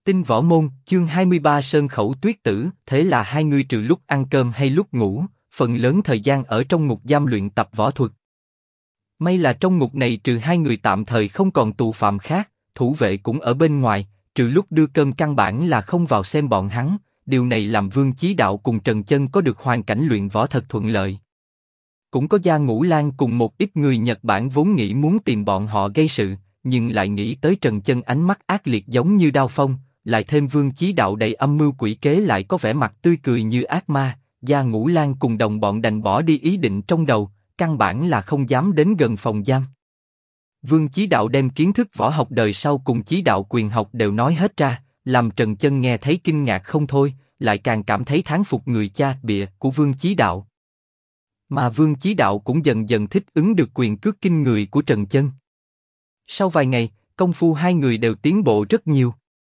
Tinh Võ Môn, chương 23 Sơn Khẩu Tuyết Tử. Thế là hai người trừ lúc ăn cơm hay lúc ngủ, phần lớn thời gian ở trong ngục giam luyện tập võ thuật. May là trong ngục này trừ hai người tạm thời không còn tù phạm khác, thủ vệ cũng ở bên ngoài, trừ lúc đưa cơm căn bản là không vào xem bọn hắn. Điều này làm Vương Chí Đạo cùng Trần Chân có được hoàn cảnh luyện võ thật thuận lợi. Cũng có Gia Ngũ Lang cùng một ít người Nhật Bản vốn nghĩ muốn tìm bọn họ gây sự, nhưng lại nghĩ tới Trần Chân ánh mắt ác liệt giống như đao phong, lại thêm Vương Chí Đạo đầy âm mưu quỷ kế lại có vẻ mặt tươi cười như ác ma. Gia Ngũ Lang cùng đồng bọn đành bỏ đi ý định trong đầu, căn bản là không dám đến gần phòng giam. Vương Chí Đạo đem kiến thức võ học đời sau cùng chí đạo quyền học đều nói hết ra, làm Trần Chân nghe thấy kinh ngạc không thôi, lại càng cảm thấy thán phục người cha bịa của Vương Chí Đạo. Mà Vương Chí Đạo cũng dần dần thích ứng được quyền cước kinh người của Trần Chân. Sau vài ngày, công phu hai người đều tiến bộ rất nhiều.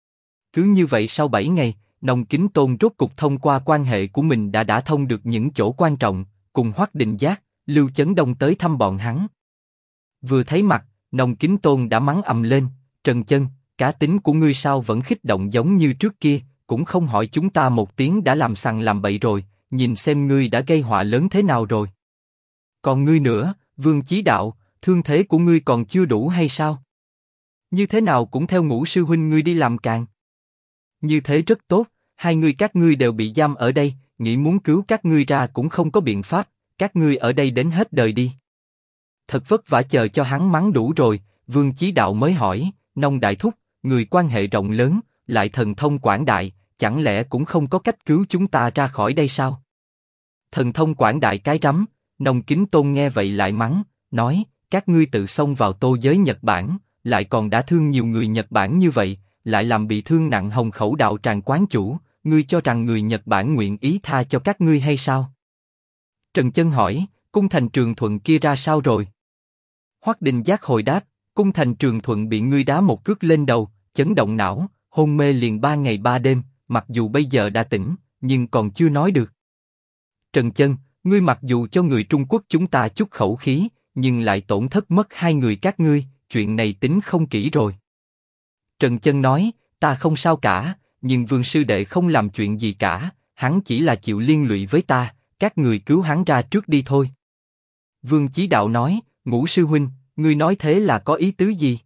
Cứ như vậy sau 7 ngày, Nông Kính Tôn rốt cục thông qua quan hệ của mình đã thông được những chỗ quan trọng, cùng Hoắc Định Giác, Lưu Chấn Đông tới thăm bọn hắn. Vừa thấy mặt, Nông Kính Tôn đã mắng ầm lên, Trần Chân, cá tính của ngươi sao vẫn khích động giống như trước kia, cũng không hỏi chúng ta một tiếng đã làm sằng làm bậy rồi, nhìn xem ngươi đã gây họa lớn thế nào rồi. Còn ngươi nữa, Vương Chí Đạo, thương thế của ngươi còn chưa đủ hay sao? Như thế nào cũng theo Ngũ sư huynh ngươi đi làm càng. Như thế rất tốt, hai người các ngươi đều bị giam ở đây, nghĩ muốn cứu các ngươi ra cũng không có biện pháp, các ngươi ở đây đến hết đời đi. Thật vất vả chờ cho hắn mắng đủ rồi, Vương Chí Đạo mới hỏi, Nông đại thúc, người quan hệ rộng lớn, lại thần thông quảng đại, chẳng lẽ cũng không có cách cứu chúng ta ra khỏi đây sao? Thần thông quảng đại cái rắm, Nông Kính Tôn nghe vậy lại mắng, nói, các ngươi tự xông vào tô giới Nhật Bản, lại còn đã thương nhiều người Nhật Bản như vậy, lại làm bị thương nặng Hồng Khẩu đạo tràng quán chủ, ngươi cho rằng người Nhật Bản nguyện ý tha cho các ngươi hay sao? Trần Chân hỏi, cung thành Trường Thuận kia ra sao rồi? Hoắc Định Giác hồi đáp, cung thành Trường Thuận bị ngươi đá một cước lên đầu, chấn động não, hôn mê liền 3 ngày 3 đêm, mặc dù bây giờ đã tỉnh, nhưng còn chưa nói được. Trần Chân, ngươi mặc dù cho người Trung Quốc chúng ta chút khẩu khí, nhưng lại tổn thất mất hai người các ngươi, chuyện này tính không kỹ rồi. Trần Chân nói, ta không sao cả, nhưng Vương sư đệ không làm chuyện gì cả, hắn chỉ là chịu liên lụy với ta, các người cứu hắn ra trước đi thôi. Vương Chí Đạo nói, Ngũ sư huynh, ngươi nói thế là có ý tứ gì?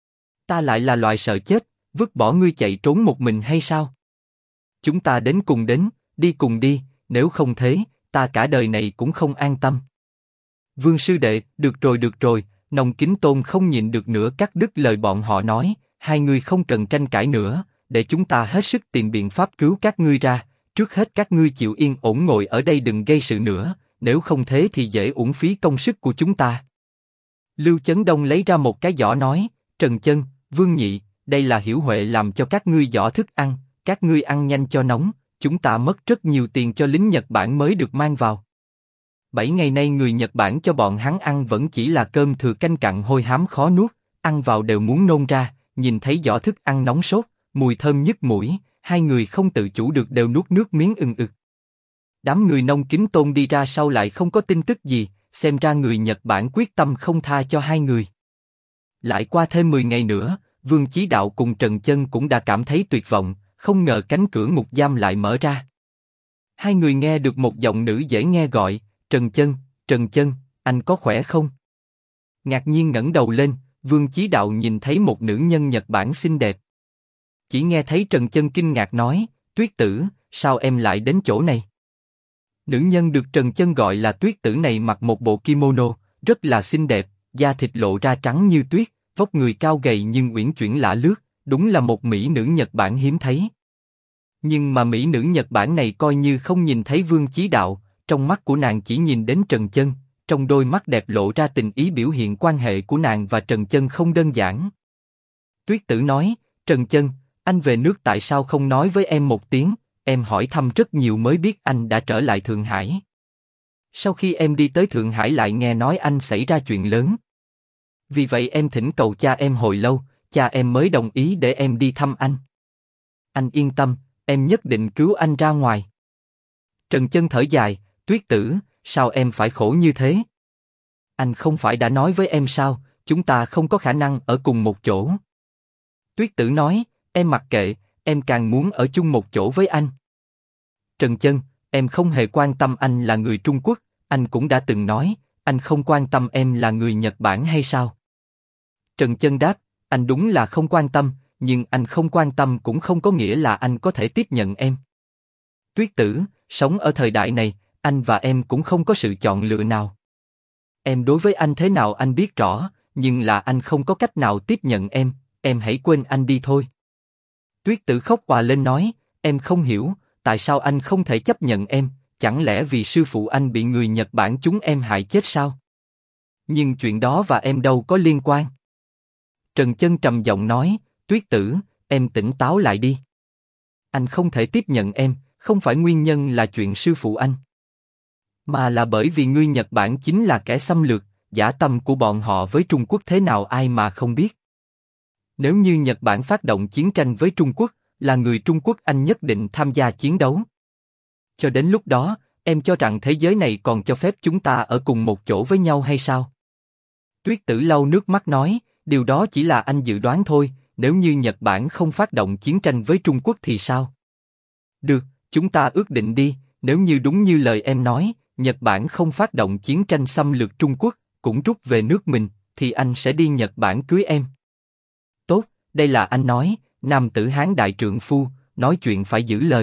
Ta lại là loại sợ chết, vứt bỏ ngươi chạy trốn một mình hay sao? Chúng ta đến cùng đến, đi cùng đi, nếu không thế, ta cả đời này cũng không an tâm. Vương sư đệ, được rồi, Nông Kính Tôn không nhịn được nữa cắt đứt lời bọn họ nói, hai người không cần tranh cãi nữa, để chúng ta hết sức tìm biện pháp cứu các ngươi ra, trước hết các ngươi chịu yên ổn ngồi ở đây đừng gây sự nữa, nếu không thế thì dễ uổng phí công sức của chúng ta. Lưu Chấn Đông lấy ra một cái giỏ nói, Trần Chân, Vương Nhị, đây là Hiểu Huệ làm cho các ngươi giỏ thức ăn, các ngươi ăn nhanh cho nóng, chúng ta mất rất nhiều tiền cho lính Nhật Bản mới được mang vào. 7 ngày nay người Nhật Bản cho bọn hắn ăn vẫn chỉ là cơm thừa canh cặn hôi hám khó nuốt, ăn vào đều muốn nôn ra, nhìn thấy giỏ thức ăn nóng sốt, mùi thơm nhức mũi, hai người không tự chủ được đều nuốt nước miếng ừng ực. Đám người Nông Kính Tôn đi ra sau lại không có tin tức gì, xem ra người Nhật Bản quyết tâm không tha cho hai người. Lại qua thêm 10 ngày nữa, Vương Chí Đạo cùng Trần Chân cũng đã cảm thấy tuyệt vọng, không ngờ cánh cửa ngục giam lại mở ra. Hai người nghe được một giọng nữ dễ nghe gọi, Trần Chân, anh có khỏe không? Ngạc nhiên ngẩng đầu lên, Vương Chí Đạo nhìn thấy một nữ nhân Nhật Bản xinh đẹp. Chỉ nghe thấy Trần Chân kinh ngạc nói, Tuyết Tử, sao em lại đến chỗ này? Nữ nhân được Trần Chân gọi là Tuyết Tử này mặc một bộ kimono, rất là xinh đẹp, da thịt lộ ra trắng như tuyết, vóc người cao gầy nhưng uyển chuyển lả lướt, đúng là một mỹ nữ Nhật Bản hiếm thấy. Nhưng mà mỹ nữ Nhật Bản này coi như không nhìn thấy Vương Chí Đạo, trong mắt của nàng chỉ nhìn đến Trần Chân, trong đôi mắt đẹp lộ ra tình ý biểu hiện quan hệ của nàng và Trần Chân không đơn giản. Tuyết Tử nói, Trần Chân, anh về nước tại sao không nói với em một tiếng, em hỏi thăm rất nhiều mới biết anh đã trở lại Thượng Hải. Sau khi em đi tới Thượng Hải lại nghe nói anh xảy ra chuyện lớn. Vì vậy em thỉnh cầu cha em hồi lâu, cha em mới đồng ý để em đi thăm anh. Anh yên tâm, em nhất định cứu anh ra ngoài. Trần Chân thở dài, Tuyết Tử, sao em phải khổ như thế? Anh không phải đã nói với em sao, chúng ta không có khả năng ở cùng một chỗ. Tuyết Tử nói, em mặc kệ, em càng muốn ở chung một chỗ với anh. Trần Chân, em không hề quan tâm anh là người Trung Quốc, anh cũng đã từng nói, anh không quan tâm em là người Nhật Bản hay sao? Trần Chân đáp, anh đúng là không quan tâm, nhưng anh không quan tâm cũng không có nghĩa là anh có thể tiếp nhận em. Tuyết Tử, sống ở thời đại này, anh và em cũng không có sự chọn lựa nào. Em đối với anh thế nào anh biết rõ, nhưng là anh không có cách nào tiếp nhận em hãy quên anh đi thôi. Tuyết Tử khóc òa lên nói, em không hiểu, tại sao anh không thể chấp nhận em, chẳng lẽ vì sư phụ anh bị người Nhật Bản chúng em hại chết sao? Nhưng chuyện đó và em đâu có liên quan. Trần Chân trầm giọng nói, Tuyết Tử, em tỉnh táo lại đi. Anh không thể tiếp nhận em, không phải nguyên nhân là chuyện sư phụ anh, mà là bởi vì người Nhật Bản chính là kẻ xâm lược, dã tâm của bọn họ với Trung Quốc thế nào ai mà không biết. Nếu như Nhật Bản phát động chiến tranh với Trung Quốc, là người Trung Quốc anh nhất định tham gia chiến đấu. Cho đến lúc đó, em cho rằng thế giới này còn cho phép chúng ta ở cùng một chỗ với nhau hay sao? Tuyết Tử lau nước mắt nói, điều đó chỉ là anh dự đoán thôi, nếu như Nhật Bản không phát động chiến tranh với Trung Quốc thì sao? Được, chúng ta ước định đi, nếu như đúng như lời em nói, Nhật Bản không phát động chiến tranh xâm lược Trung Quốc, cũng rút về nước mình, thì anh sẽ đi Nhật Bản cưới em. Tốt, đây là anh nói, nam tử Hán đại trượng phu, nói chuyện phải giữ lời.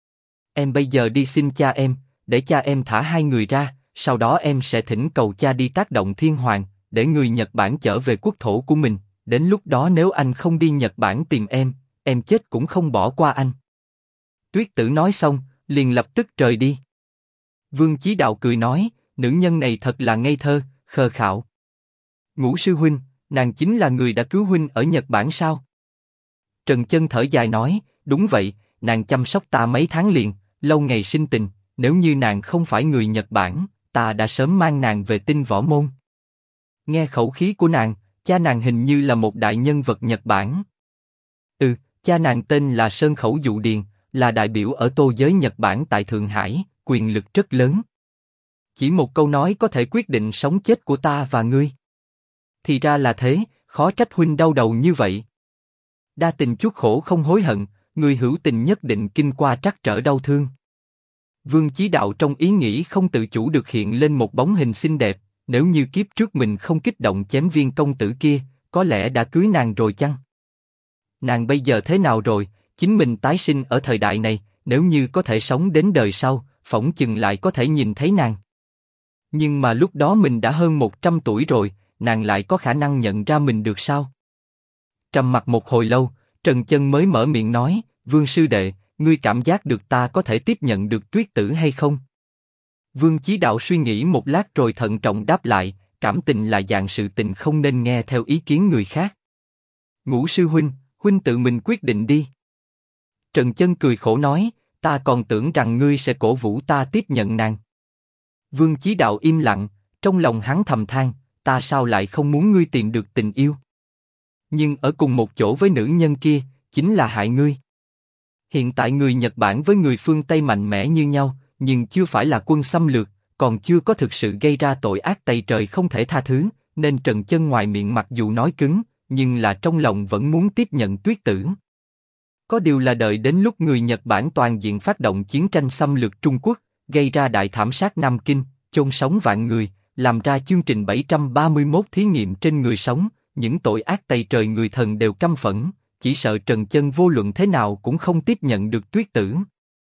Em bây giờ đi xin cha em, để cha em thả hai người ra, sau đó em sẽ thỉnh cầu cha đi tác động thiên hoàng, để người Nhật Bản trở về quốc thổ của mình. Đến lúc đó nếu anh không đi Nhật Bản tìm em chết cũng không bỏ qua anh. Tuyết Tử nói xong, liền lập tức rời đi. Vương Chí Đạo cười nói, nữ nhân này thật là ngây thơ, khờ khạo. Ngũ sư huynh, nàng chính là người đã cứu huynh ở Nhật Bản sao? Trần Chân thở dài nói, đúng vậy, nàng chăm sóc ta mấy tháng liền, lâu ngày sinh tình, nếu như nàng không phải người Nhật Bản, ta đã sớm mang nàng về Tinh Võ Môn. Nghe khẩu khí của nàng, cha nàng hình như là một đại nhân vật Nhật Bản. Cha nàng tên là Sơn Khẩu Dụ Điền, là đại biểu ở tô giới Nhật Bản tại Thượng Hải, quyền lực rất lớn. Chỉ một câu nói có thể quyết định sống chết của ta và ngươi. Thì ra là thế, khó trách huynh đau đầu như vậy. Đa tình chuốc khổ không hối hận, người hữu tình nhất định kinh qua trắc trở đau thương. Vương Chí Đạo trong ý nghĩ không tự chủ được hiện lên một bóng hình xinh đẹp, nếu như kiếp trước mình không kích động chém Viên công tử kia, có lẽ đã cưới nàng rồi chăng? Nàng bây giờ thế nào rồi? Chính mình tái sinh ở thời đại này, nếu như có thể sống đến đời sau, phỏng chừng lại có thể nhìn thấy nàng. Nhưng mà lúc đó mình đã hơn 100 tuổi rồi, nàng lại có khả năng nhận ra mình được sao? Trầm mặc một hồi lâu, Trần Chân mới mở miệng nói, Vương sư đệ, ngươi cảm giác được ta có thể tiếp nhận được Tuyết Tử hay không? Vương Chí Đạo suy nghĩ một lát rồi thận trọng đáp lại, cảm tình là dạng sự tình không nên nghe theo ý kiến người khác. Ngũ sư huynh tự mình quyết định đi. Trần Chân cười khổ nói, ta còn tưởng rằng ngươi sẽ cổ vũ ta tiếp nhận nàng. Vương Chí Đạo im lặng, trong lòng hắn thầm than, ta sao lại không muốn ngươi tìm được tình yêu? Nhưng ở cùng một chỗ với nữ nhân kia, chính là hại ngươi. Hiện tại người Nhật Bản với người phương Tây mạnh mẽ như nhau, nhưng chưa phải là quân xâm lược, còn chưa có thực sự gây ra tội ác tày trời không thể tha thứ, nên Trần Chân ngoài miệng mặc dù nói cứng, nhưng là trong lòng vẫn muốn tiếp nhận Tuyết Tử. Có điều là đợi đến lúc người Nhật Bản toàn diện phát động chiến tranh xâm lược Trung Quốc, gây ra đại thảm sát Nam Kinh, chôn sống vạn người, làm ra chương trình 731 thí nghiệm trên người sống, những tội ác tày trời người thần đều căm phẫn, chỉ sợ Trần Chân vô luận thế nào cũng không tiếp nhận được Tuyết Tử.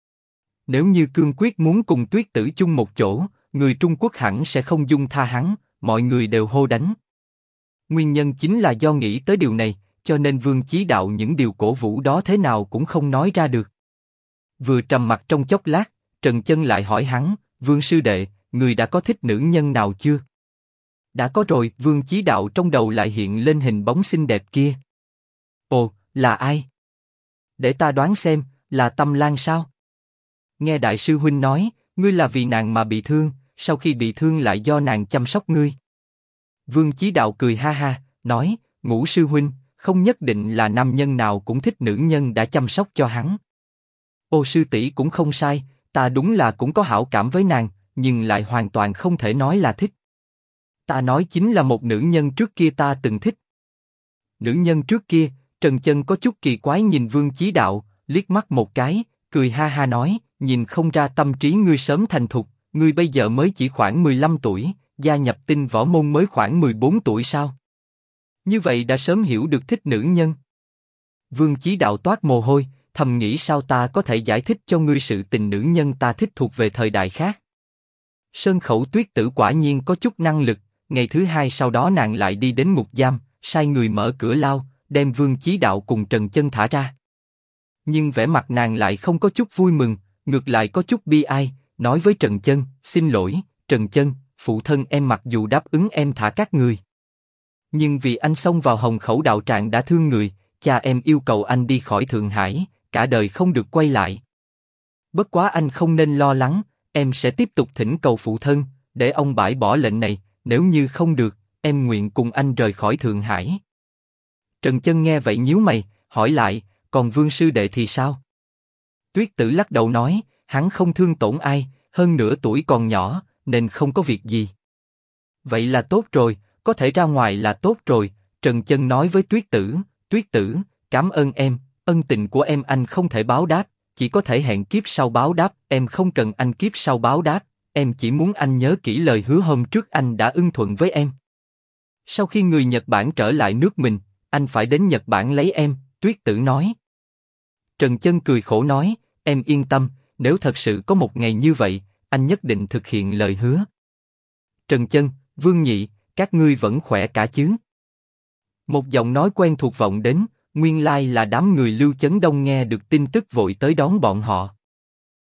Nếu như cương quyết muốn cùng Tuyết Tử chung một chỗ, người Trung Quốc hẳn sẽ không dung tha hắn, mọi người đều hô đánh. Nguyên nhân chính là do nghĩ tới điều này, cho nên Vương Chí Đạo những điều cổ vũ đó thế nào cũng không nói ra được. Vừa trầm mặc trong chốc lát, Trần Chân lại hỏi hắn, Vương sư đệ, người đã có thích nữ nhân nào chưa? Đã có rồi, Vương Chí Đạo trong đầu lại hiện lên hình bóng xinh đẹp kia. Ồ, là ai? Để ta đoán xem, là Tâm Lan sao? Nghe đại sư huynh nói, ngươi là vì nàng mà bị thương, sau khi bị thương lại do nàng chăm sóc ngươi. Vương Chí Đạo cười ha ha, nói, Ngũ sư huynh, không nhất định là nam nhân nào cũng thích nữ nhân đã chăm sóc cho hắn. Ô sư tỷ cũng không sai, ta đúng là cũng có hảo cảm với nàng, nhưng lại hoàn toàn không thể nói là thích. Ta nói chính là một nữ nhân trước kia ta từng thích. Nữ nhân trước kia, Trần Chân có chút kỳ quái nhìn Vương Chí Đạo, liếc mắt một cái, cười ha ha nói, nhìn không ra tâm trí ngươi sớm thành thục, ngươi bây giờ mới chỉ khoảng 15 tuổi, gia nhập Tinh Võ Môn mới khoảng 14 tuổi sao? Như vậy đã sớm hiểu được thích nữ nhân. Vương Chí Đạo toát mồ hôi, thầm nghĩ sao ta có thể giải thích cho ngươi sự tình nữ nhân ta thích thuộc về thời đại khác. Sơn Khẩu Tuyết Tử quả nhiên có chút năng lực, ngày thứ hai sau đó nàng lại đi đến ngục giam, sai người mở cửa lao, đem Vương Chí Đạo cùng Trần Chân thả ra. Nhưng vẻ mặt nàng lại không có chút vui mừng, ngược lại có chút bi ai, nói với Trần Chân, xin lỗi, Trần Chân, phụ thân em mặc dù đáp ứng em thả các người. Nhưng vì anh xông vào Hồng Khẩu đạo tràng đã thương người, cha em yêu cầu anh đi khỏi Thượng Hải, cả đời không được quay lại. Bất quá anh không nên lo lắng, em sẽ tiếp tục thỉnh cầu phụ thân, để ông bãi bỏ lệnh này, nếu như không được, em nguyện cùng anh rời khỏi Thượng Hải. Trần Chân nghe vậy nhíu mày, hỏi lại, còn Vương sư đệ thì sao? Tuyết Tử lắc đầu nói, hắn không thương tổn ai, hơn nữa tuổi còn nhỏ, nên không có việc gì. Vậy là tốt rồi, có thể ra ngoài là tốt rồi. Trần Chân nói với Tuyết Tử, cảm ơn em, ân tình của em anh không thể báo đáp, chỉ có thể hẹn kiếp sau báo đáp. Em không cần anh kiếp sau báo đáp, em chỉ muốn anh nhớ kỹ lời hứa hôm trước anh đã ưng thuận với em. Sau khi người Nhật Bản trở lại nước mình, anh phải đến Nhật Bản lấy em. Tuyết Tử nói. Trần Chân cười khổ nói, em yên tâm, nếu thật sự có một ngày như vậy, anh nhất định thực hiện lời hứa. Trần Chân, Vương Nhị, các ngươi vẫn khỏe cả chứ? Một giọng nói quen thuộc vọng đến, nguyên lai là đám người Lưu Chấn Đông nghe được tin tức vội tới đón bọn họ.